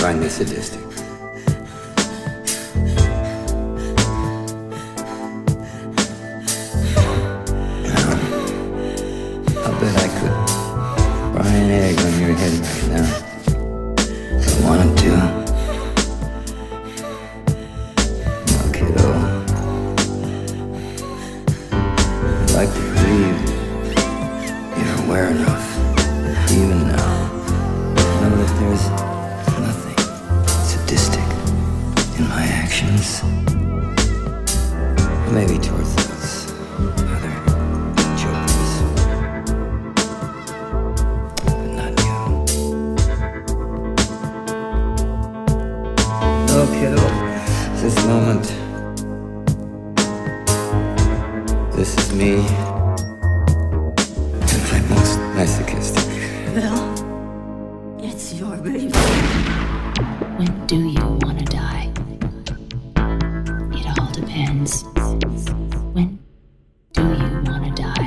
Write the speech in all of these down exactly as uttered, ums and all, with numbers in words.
find me sadistic. I'll bet I could fry an egg on your head right now. If I wanted to. Well, kiddo, I'd like to believe you're aware enough, even now, to know that there's nothing sadistic in my actions. Maybe towards those other jokers. But not you. No, kiddo. This moment. This is me. At my most masochistic. Well, it's your baby. When do you want to die? It all depends. When do you want to die?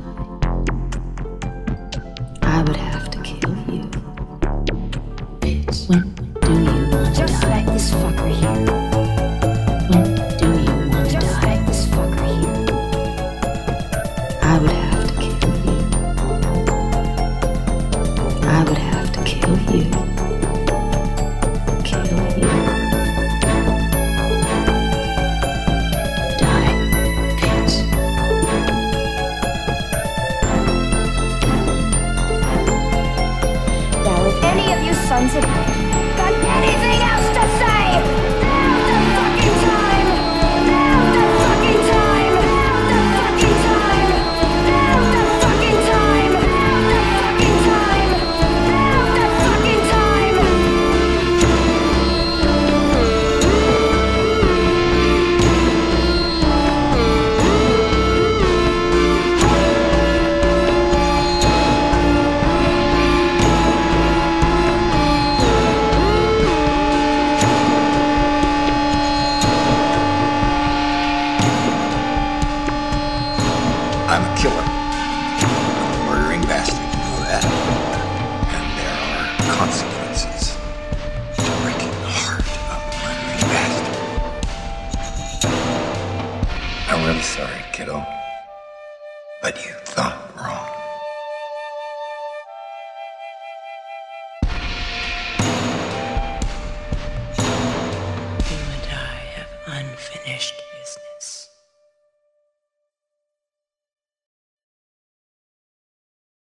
I would have to kill you. Bitch. When do you want to Just die? like this fucker here. When do you want to Just die? like this fucker here. I would have to kill you. I would have to kill you. Kill you. Die, bitch. Now, if any of you sons of